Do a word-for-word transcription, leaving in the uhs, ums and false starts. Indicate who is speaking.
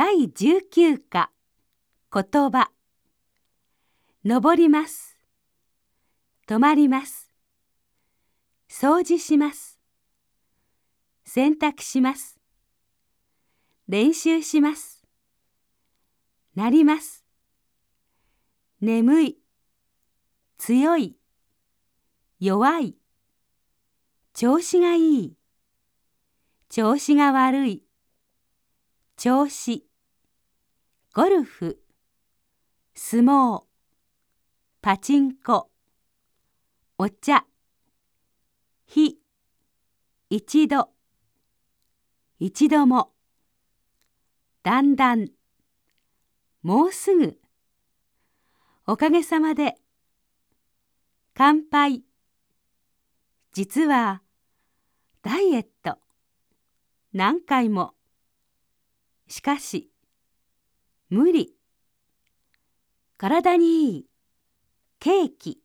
Speaker 1: だいじゅうきゅう課言葉。登ります。止まります。掃除します。洗濯します。練習します。なります。眠い。強い。弱い。調子がいい。調子が悪い。調子。ゴルフ。相撲。パチンコ。お茶。日。一度。一度も。だんだん。もうすぐ。おかげさまで。乾杯。実はダイエット。何回も。しかし無理。体にいい。ケーキ。